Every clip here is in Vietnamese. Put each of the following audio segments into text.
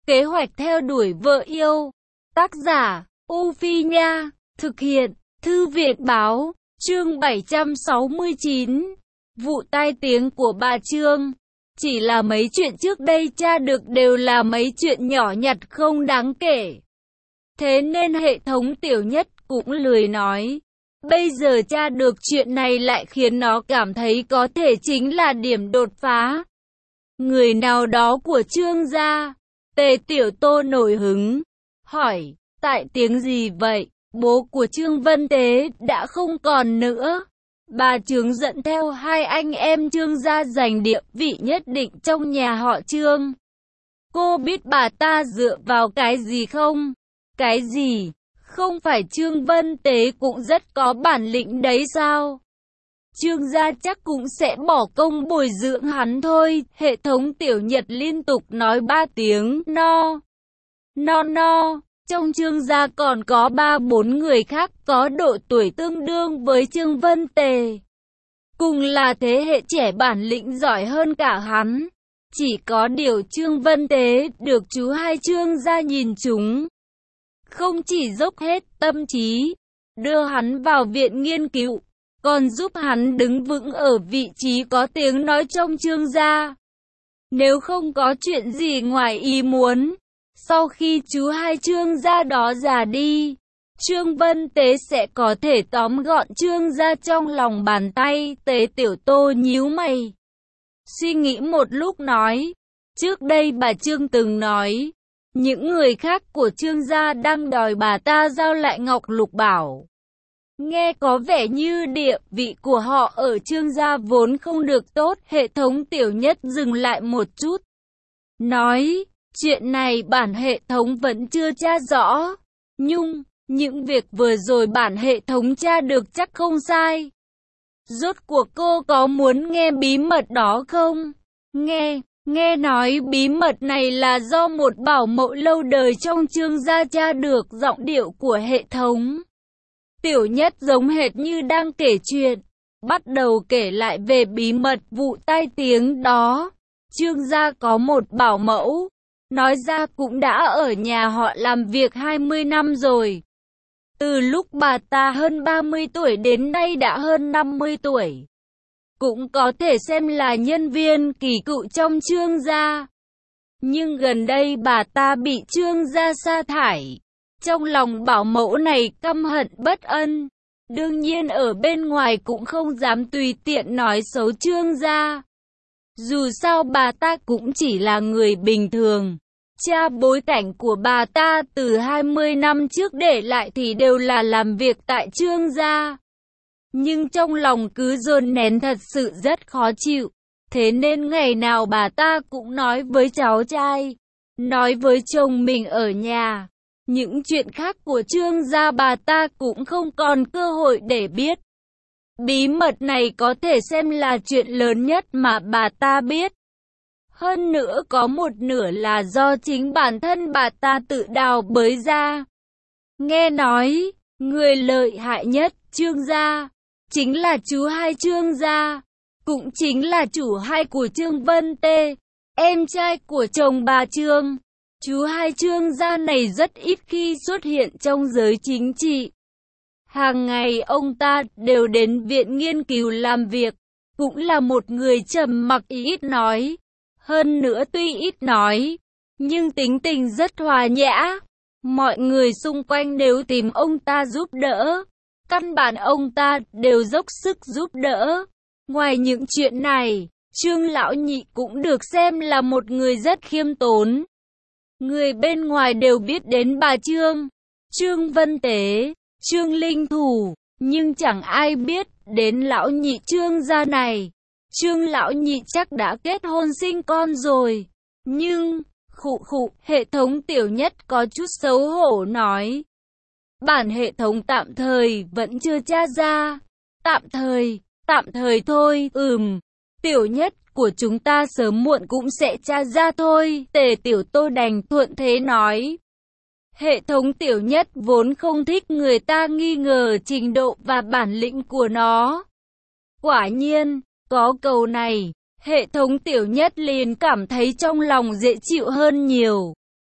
Kế hoạch theo đuổi vợ yêu. Tác giả, U Phi Nha. Thực hiện, Thư viện Báo. Chương 769. Vụ tai tiếng của bà Trương. Chỉ là mấy chuyện trước đây tra được đều là mấy chuyện nhỏ nhặt không đáng kể. Thế nên hệ thống Tiểu Nhất cũng lười nói. Bây giờ tra được chuyện này lại khiến nó cảm thấy có thể chính là điểm đột phá. Người nào đó của Trương gia. Tề Tiểu Tô nổi hứng, hỏi, tại tiếng gì vậy? Bố của Trương Vân Tế đã không còn nữa. Bà Trương dẫn theo hai anh em Trương gia giành địa vị nhất định trong nhà họ Trương. Cô biết bà ta dựa vào cái gì không? Cái gì? Không phải Trương Vân Tế cũng rất có bản lĩnh đấy sao? Trương gia chắc cũng sẽ bỏ công bồi dưỡng hắn thôi. Hệ thống Tiểu Nhật liên tục nói 3 tiếng no. Trong Trương gia còn có 3-4 người khác có độ tuổi tương đương với Trương Vân Tề. Cùng là thế hệ trẻ bản lĩnh giỏi hơn cả hắn. Chỉ có điều Trương Vân Tế được chú hai Trương gia nhìn chúng. Không chỉ dốc hết tâm trí, đưa hắn vào viện nghiên cứu, còn giúp hắn đứng vững ở vị trí có tiếng nói trong Trương gia. Nếu không có chuyện gì ngoài ý muốn, sau khi chú hai Trương gia đó già đi, Trương Vân Tế sẽ có thể tóm gọn Trương gia trong lòng bàn tay. Tề Tiểu Tô nhíu mày, suy nghĩ một lúc nói, trước đây bà Trương từng nói, những người khác của Trương gia đang đòi bà ta giao lại Ngọc Lục Bảo. Nghe có vẻ như địa vị của họ ở Trương gia vốn không được tốt. Hệ thống Tiểu Nhất dừng lại một chút, nói, chuyện này bản hệ thống vẫn chưa tra rõ. Nhưng, những việc vừa rồi bản hệ thống tra được chắc không sai. Rốt cuộc cô có muốn nghe bí mật đó không? Nghe nói bí mật này là do một bảo mẫu lâu đời trong Trương gia tra được. Giọng điệu của hệ thống Tiểu Nhất giống hệt như đang kể chuyện, bắt đầu kể lại về bí mật vụ tai tiếng đó. Trương gia có một bảo mẫu, nói ra cũng đã ở nhà họ làm việc 20 năm rồi. Từ lúc bà ta hơn 30 tuổi đến nay đã hơn 50 tuổi. Cũng có thể xem là nhân viên kỳ cựu trong Trương gia. Nhưng gần đây bà ta bị Trương gia sa thải. Trong lòng bảo mẫu này căm hận bất ân. Đương nhiên ở bên ngoài cũng không dám tùy tiện nói xấu Trương gia. Dù sao bà ta cũng chỉ là người bình thường. Cha bối cảnh của bà ta từ 20 năm trước để lại thì đều là làm việc tại Trương gia. Nhưng trong lòng cứ dồn nén thật sự rất khó chịu. Thế nên ngày nào bà ta cũng nói với cháu trai, nói với chồng mình ở nhà. Những chuyện khác của Trương gia bà ta cũng không còn cơ hội để biết. Bí mật này có thể xem là chuyện lớn nhất mà bà ta biết. Hơn nữa có một nửa là do chính bản thân bà ta tự đào bới ra. Nghe nói, người lợi hại nhất Trương gia chính là chú hai Trương gia, cũng chính là chủ hai của Trương Vân Tê, em trai của chồng bà Trương. Chú hai Trương gia này rất ít khi xuất hiện trong giới chính trị. Hàng ngày ông ta đều đến viện nghiên cứu làm việc, cũng là một người trầm mặc ít nói. Hơn nữa tuy ít nói, nhưng tính tình rất hòa nhã. Mọi người xung quanh đều tìm ông ta giúp đỡ. Căn bản ông ta đều dốc sức giúp đỡ. Ngoài những chuyện này, Trương Lão Nhị cũng được xem là một người rất khiêm tốn. Người bên ngoài đều biết đến bà Trương, Trương Vân Tế, Trương Linh Thủ, nhưng chẳng ai biết đến Lão Nhị Trương gia này. Trương Lão Nhị chắc đã kết hôn sinh con rồi. Nhưng, hệ thống Tiểu Nhất có chút xấu hổ nói. Bản hệ thống tạm thời vẫn chưa tra ra. Tạm thời thôi, Tiểu Nhất của chúng ta sớm muộn cũng sẽ tra ra thôi. Tề Tiểu Tô đành thuận thế nói. Hệ thống Tiểu Nhất vốn không thích người ta nghi ngờ trình độ và bản lĩnh của nó. Quả nhiên, có câu này, hệ thống Tiểu Nhất liền cảm thấy trong lòng dễ chịu hơn nhiều.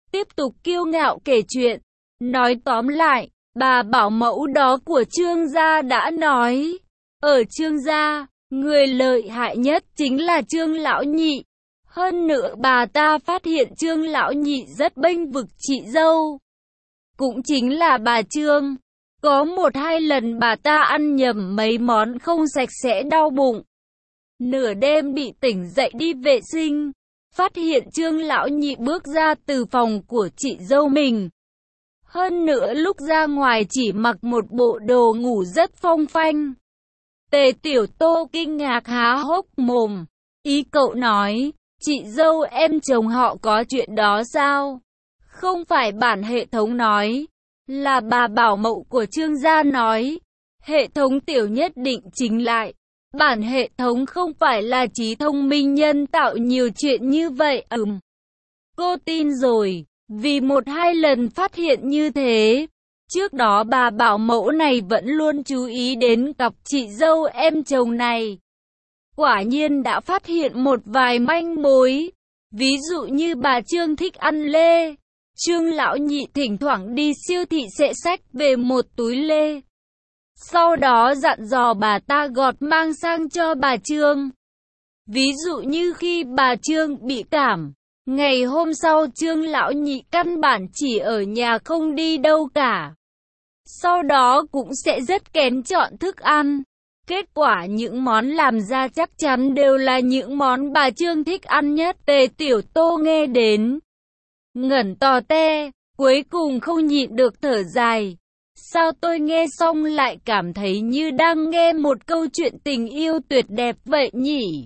tiếp tục kiêu ngạo kể chuyện. Nói tóm lại, bà bảo mẫu đó của Trương gia đã nói, ở Trương gia, người lợi hại nhất chính là Trương lão nhị. Hơn nữa bà ta phát hiện Trương lão nhị rất bênh vực chị dâu. Cũng chính là bà Trương. Có 1-2 lần bà ta ăn nhầm mấy món không sạch sẽ đau bụng. Nửa đêm bị tỉnh dậy đi vệ sinh, phát hiện Trương lão nhị bước ra từ phòng của chị dâu mình. Hơn nữa lúc ra ngoài chỉ mặc một bộ đồ ngủ rất phong phanh. Tề Tiểu Tô kinh ngạc há hốc mồm. Ý cậu nói, chị dâu em chồng họ có chuyện đó sao? Không phải bản hệ thống nói, là bà bảo mẫu của Trương gia nói. Hệ thống Tiểu nhất định chính lại. Bản hệ thống không phải là trí thông minh nhân tạo nhiều chuyện như vậy. Cô tin rồi, vì 1-2 lần phát hiện như thế. Trước đó bà bảo mẫu này vẫn luôn chú ý đến cặp chị dâu em chồng này. Quả nhiên đã phát hiện một vài manh mối. Ví dụ như bà Trương thích ăn lê. Trương lão nhị thỉnh thoảng đi siêu thị sẽ xách về một túi lê. Sau đó dặn dò bà ta gọt mang sang cho bà Trương. Ví dụ như khi bà Trương bị cảm, ngày hôm sau Trương lão nhị căn bản chỉ ở nhà không đi đâu cả. Sau đó cũng sẽ rất kén chọn thức ăn. Kết quả những món làm ra chắc chắn đều là những món bà Trương thích ăn nhất. Tề Tiểu Tô nghe đến ngẩn tò te, cuối cùng không nhịn được thở dài. Sao tôi nghe xong lại cảm thấy như đang nghe một câu chuyện tình yêu tuyệt đẹp vậy nhỉ?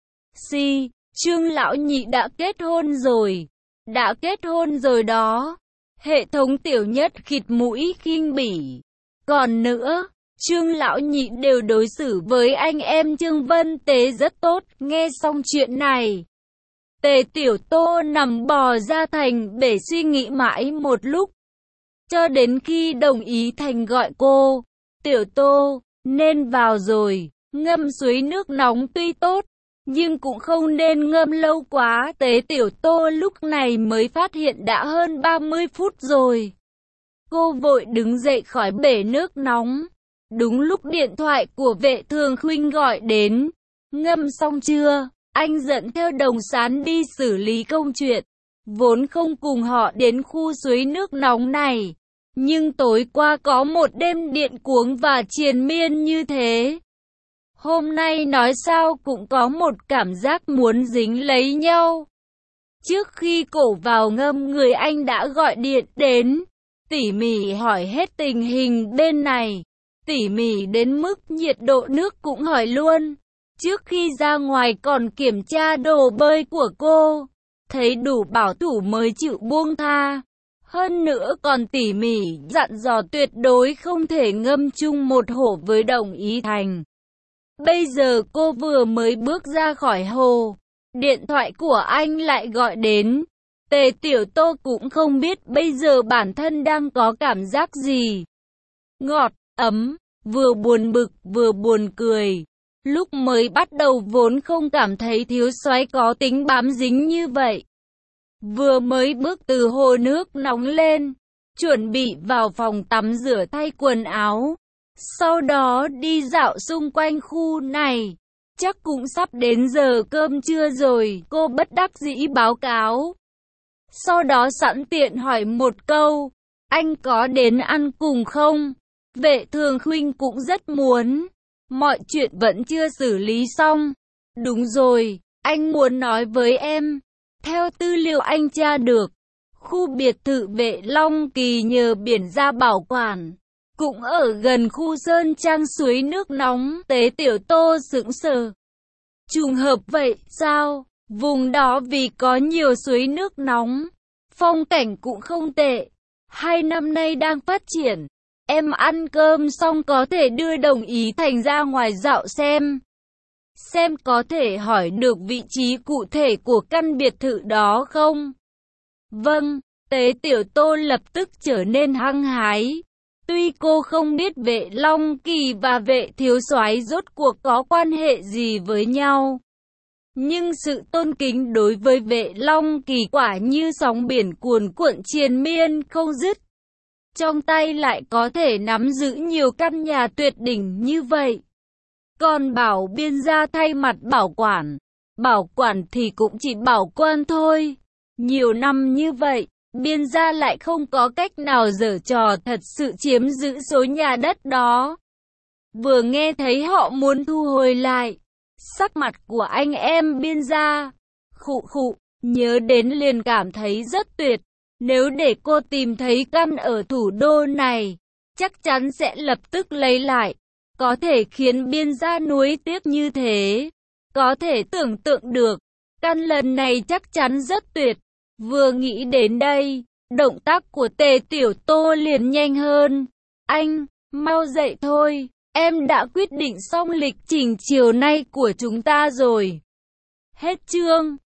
Trương lão nhị đã kết hôn rồi. Đã kết hôn rồi đó. Hệ thống Tiểu nhất khịt mũi khinh bỉ. Còn nữa, Trương lão nhị đều đối xử với anh em Trương Vân Tế rất tốt. Nghe xong chuyện này, Tề Tiểu Tô nằm bò ra thành bể suy nghĩ mãi một lúc. Cho đến khi đồng ý thành gọi cô, Tiểu Tô, nên vào rồi, ngâm suối nước nóng tuy tốt, nhưng cũng không nên ngâm lâu quá. Tề Tiểu Tô lúc này mới phát hiện đã hơn 30 phút rồi. Cô vội đứng dậy khỏi bể nước nóng. Đúng lúc điện thoại của Vệ Thường Khuynh gọi đến. Ngâm xong chưa? Anh dẫn theo Đồng Sán đi xử lý công chuyện. Vốn không cùng họ đến khu suối nước nóng này. Nhưng tối qua có một đêm điện cuống và triền miên như thế. Hôm nay nói sao cũng có một cảm giác muốn dính lấy nhau. Trước khi cổ vào ngâm người anh đã gọi điện đến. Tỉ mỉ hỏi hết tình hình bên này. Tỉ mỉ đến mức nhiệt độ nước cũng hỏi luôn. Trước khi ra ngoài còn kiểm tra đồ bơi của cô. Thấy đủ bảo thủ mới chịu buông tha. Hơn nữa còn tỉ mỉ dặn dò tuyệt đối không thể ngâm chung một hồ với Đồng Ý Thành. Bây giờ cô vừa mới bước ra khỏi hồ. Điện thoại của anh lại gọi đến. Tề Tiểu Tô cũng không biết bây giờ bản thân đang có cảm giác gì. Ngọt, ấm, vừa buồn bực vừa buồn cười. Lúc mới bắt đầu vốn không cảm thấy Thiếu Soái có tính bám dính như vậy. Vừa mới bước từ hồ nước nóng lên, chuẩn bị vào phòng tắm rửa thay quần áo. Sau đó đi dạo xung quanh khu này. Chắc cũng sắp đến giờ cơm trưa rồi, cô bất đắc dĩ báo cáo. Sau đó sẵn tiện hỏi một câu, anh có đến ăn cùng không? Vệ Thường Khuynh cũng rất muốn. Mọi chuyện vẫn chưa xử lý xong. Đúng rồi, anh muốn nói với em. Theo tư liệu anh tra được, khu biệt thự Vệ Long Kỳ nhờ biển ra bảo quản, cũng ở gần khu Sơn Trang suối nước nóng. Tế Tiểu Tô sững sờ. Trùng hợp vậy sao? Vùng đó vì có nhiều suối nước nóng, phong cảnh cũng không tệ. 2 năm nay đang phát triển. Em ăn cơm xong có thể đưa Đồng Ý Thành ra ngoài dạo xem. Xem có thể hỏi được vị trí cụ thể của căn biệt thự đó không? Vâng, Tế Tiểu Tô lập tức trở nên hăng hái. Tuy cô không biết Vệ Long Kỳ và Vệ Thiếu Soái rốt cuộc có quan hệ gì với nhau, Nhưng sự tôn kính đối với Vệ Long Kỳ quả như sóng biển cuồn cuộn triền miên không dứt. Trong tay lại có thể nắm giữ nhiều căn nhà tuyệt đỉnh như vậy. Còn Bảo Biên gia thay mặt bảo quản thì cũng chỉ bảo quan thôi. Nhiều năm như vậy, Biên gia lại không có cách nào giở trò thật sự chiếm giữ số nhà đất đó. Vừa nghe thấy họ muốn thu hồi lại, sắc mặt của anh em Biên gia, nhớ đến liền cảm thấy rất tuyệt. Nếu để cô tìm thấy căn ở thủ đô này, chắc chắn sẽ lập tức lấy lại. Có thể khiến Biên gia nuối tiếc như thế. Có thể tưởng tượng được, căn lần này chắc chắn rất tuyệt. Vừa nghĩ đến đây, động tác của Tề Tiểu Tô liền nhanh hơn. Anh, mau dậy thôi, em đã quyết định xong lịch trình chiều nay của chúng ta rồi. Hết chương.